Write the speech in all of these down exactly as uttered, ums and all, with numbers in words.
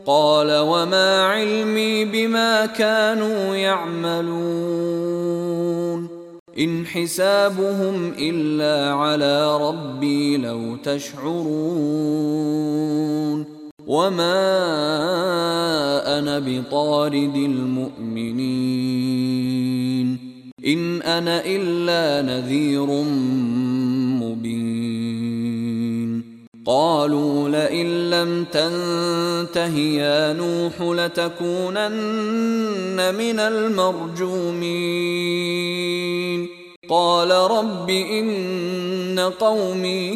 قال وما علمي بما كانوا يعملون إن حسابهم إلا على ربي لو تشعرون وما أنا بطارد المؤمنين إن أنا إلا نذير مبين قالوا لئن لم تنته يا نوح لتكونن من المرجومين قال رب إن قومي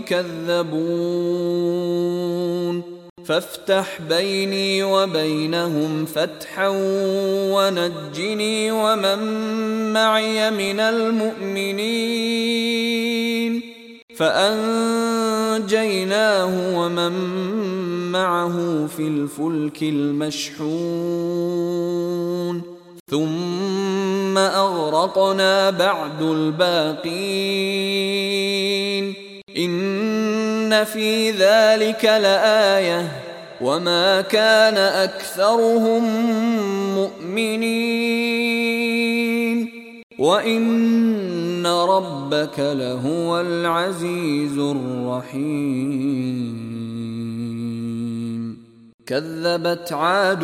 كذبون فافتح بيني وبينهم فتحا ونجني ومن معي من المؤمنين فأنجيناه ومن معه في الفلك المشحون ثم أغرقنا بعد الباقين إن في ذلك لآية وما كان أكثرهم مؤمنين وإن ربك لهو العزيز الرحيم كذبت عاد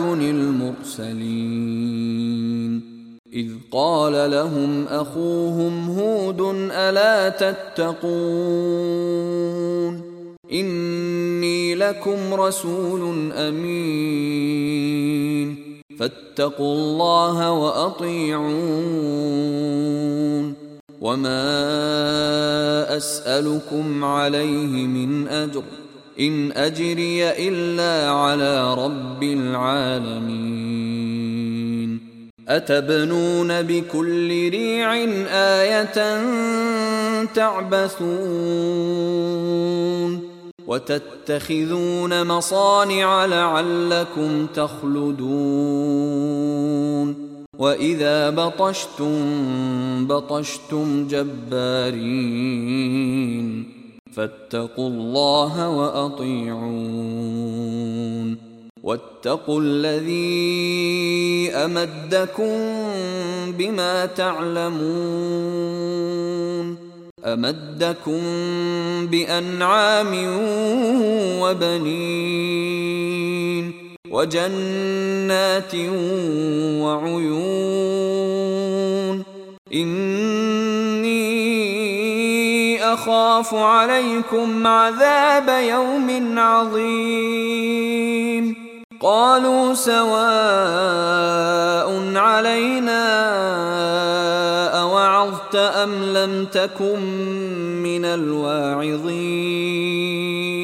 المرسلين إذ قال لهم أخوهم هود ألا تتقون إني لكم رسول أمين فاتقوا الله وأطيعون وما أسألكم عليه من أجر إن أجري إلا على رب العالمين أتبنون بكل ريع آية تعبثون وتتخذون مصانع لعلكم تخلدون وإذا بطشتم بطشتم جبارين فاتقوا الله وأطيعون واتقوا الذي أمدكم بما تعلمون أمدكم بأنعام وبنين وجنات وعيون إني أخاف عليكم عذاب يوم عظيم قالوا سواء علينا أوعظت أم لم تكن من الواعظين